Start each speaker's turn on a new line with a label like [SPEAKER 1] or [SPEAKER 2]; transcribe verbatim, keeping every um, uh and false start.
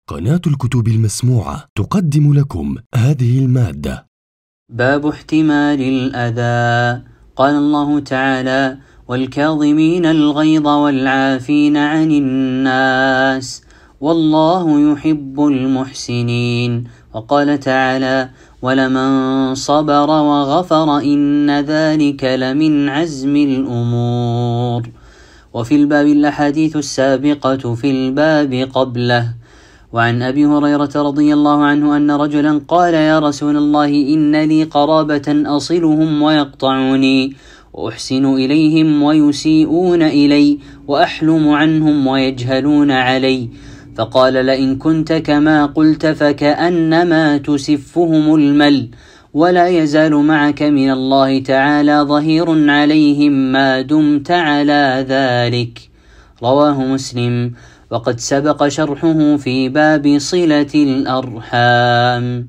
[SPEAKER 1] قناة الكتب المسموعة تقدم لكم هذه المادة.
[SPEAKER 2] باب احتمال الأذى. قال الله تعالى: والكاظمين الغيظ والعافين عن الناس والله يحب المحسنين. وقال تعالى: ولمن صبر وغفر إن ذلك لمن عزم الأمور. وفي الباب الأحاديث السابقة في الباب قبله. وعن أبي هريرة رضي الله عنه أن رجلا قال: يا رسول الله، إن لي قرابة أصلهم ويقطعوني، وأحسن إليهم ويسيئون إلي، وأحلم عنهم ويجهلون علي. فقال: لئن كنت كما قلت فكأنما تسفهم المل، ولا يزال معك من الله تعالى ظهير عليهم ما دمت على ذلك. رواه مسلم، وقد سبق شرحه في باب صلة الأرحام.